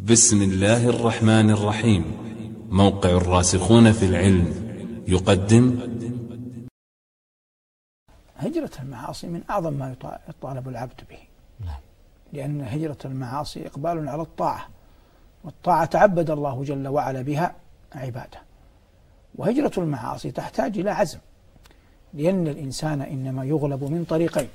بسم الله الرحمن الرحيم. موقع الراسخون في العلم يقدم هجرة المعاصي من أعظم ما يطالب العبد به، لأن هجرة المعاصي إقبال على الطاعة، والطاعة تعبد الله جل وعلا بها عباده. وهجرة المعاصي تحتاج إلى عزم، لأن الإنسان إنما يغلب من طريقين: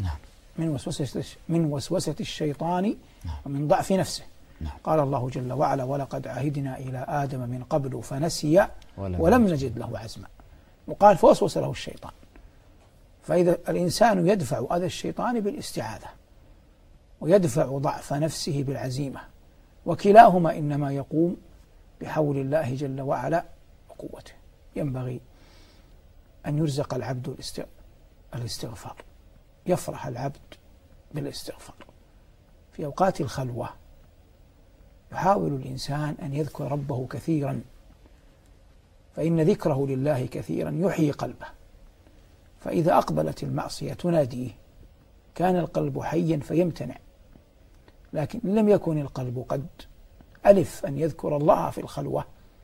من وسوسة الشيطان ومن ضعف نفسه. قال الله جل وعلا: ولقد عهدنا إلى آدم من قبل فنسي ولم نجد له عزما. وقال: فوسوس له الشيطان. فإذا الإنسان يدفع أذى الشيطان بالاستعاذة، ويدفع ضعف نفسه بالعزيمة، وكلاهما إنما يقوم بحول الله جل وعلا وقوته. ينبغي أن يرزق العبد الاستغفار، يفرح العبد بالاستغفار في أوقات الخلوة. يحاول الإنسان أن يذكر ربه كثيرا، فإن ذكره لله كثيرا يحيي قلبه. فإذا أقبلت المعصية تناديه كان القلب حيا فيمتنع، لكن إن لم يكن القلب قد ألف أن يذكر الله في الخلوة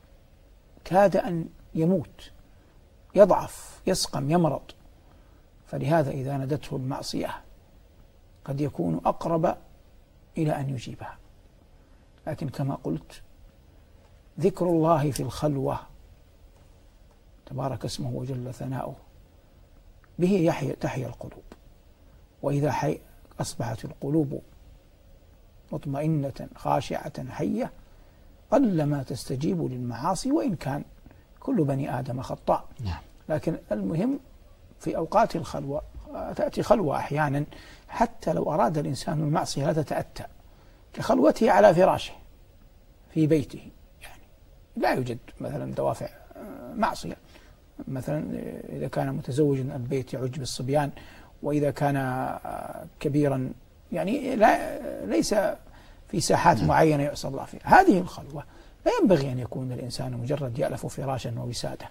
كاد أن يموت، يضعف، يسقم، يمرض. فلهذا إذا نادته المعصية قد يكون أقرب إلى أن يجيبها. لكن كما قلت، ذكر الله في الخلوة تبارك اسمه وجل ثناؤه به تحيا القلوب. وإذا أصبحت القلوب مطمئنة خاشعة حية قلما تستجيب للمعاصي، وإن كان كل بني آدم خطاء. لكن المهم في أوقات الخلوة، تأتي خلوة أحيانا حتى لو أراد الإنسان المعصية لا تتأتى، كخلوته على فراشه في بيته، يعني لا يوجد مثلا دوافع معصية. مثلا إذا كان متزوجا البيت يعج بالصبيان، وإذا كان كبيرا يعني ليس في ساحات معينة يعصى الله فيها. هذه الخلوة لا ينبغي أن يكون الإنسان مجرد يألف فراشا ووسادة.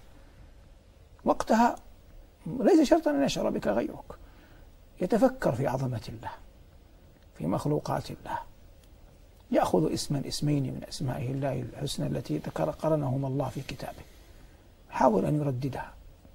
وقتها ليس شرطا أن يشعر بك غيرك، يتفكر في عظمة الله، في مخلوقات الله، يأخذ اسمين من أسمائه الله الحسنى التي قرنهما الله في كتابه، حاول أن يرددها،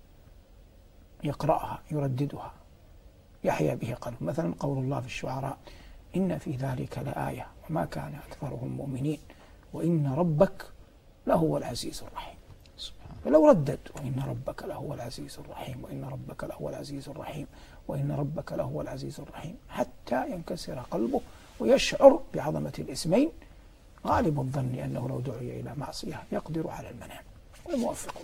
يقرأها، يرددها، يحيا به قلبه. مثلا قول الله في الشعراء: إن في ذلك لآية وما كان أكثرهم مؤمنين وإن ربك لهو العزيز الرحيم. فلو ردد: وإن ربك لهو العزيز الرحيم، وإن ربك لهو العزيز الرحيم، وإن ربك لهو العزيز الرحيم، حتى ينكسر قلبه ويشعر بعظمة الاسمين، غالب الظن أنه لو دعي إلى معصية يقدر على المنام. والموفق